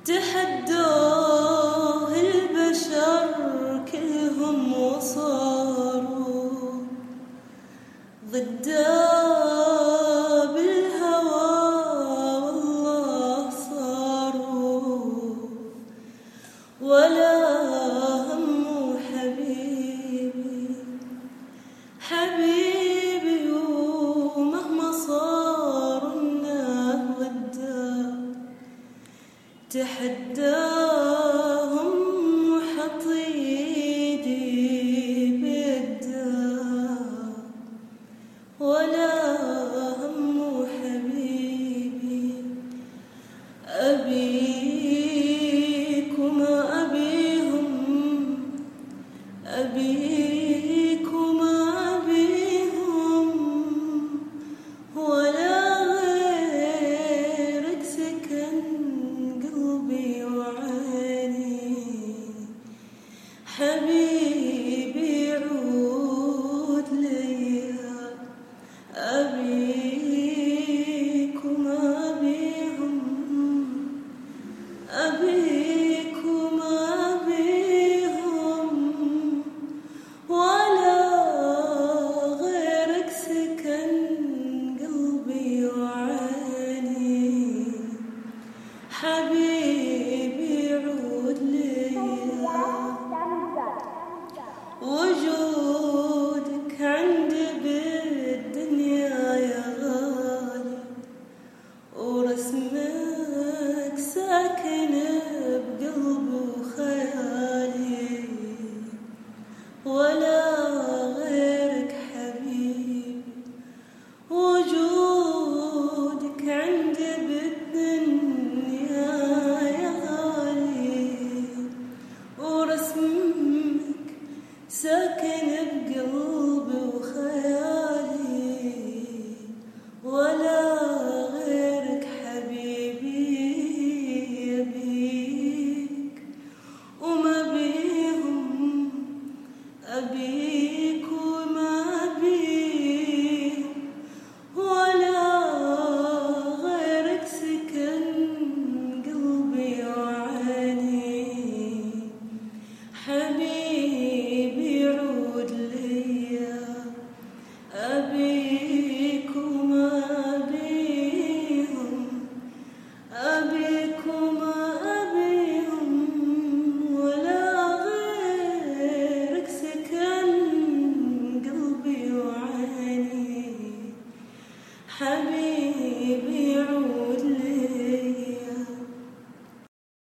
تحدوه البشر كلهم وصاروا ضده بالهوى والله صاروا ولا همه حبيبي حبيبي ومهما صار انه وده تحداهم وحط ايدي بيده ولا همه حبيبي أبيك وما أبيهم أبيك وما أبيهم ولا غيرك سكن قلبي وعيني حبيبي عود ليا أبيك وما أبيهم أبيك وما أبيهم ولا غيرك سكن قلبي وعيني حبيبي عود ليا وجودك عندي بالدنيا يا غالي ورسمك ساكن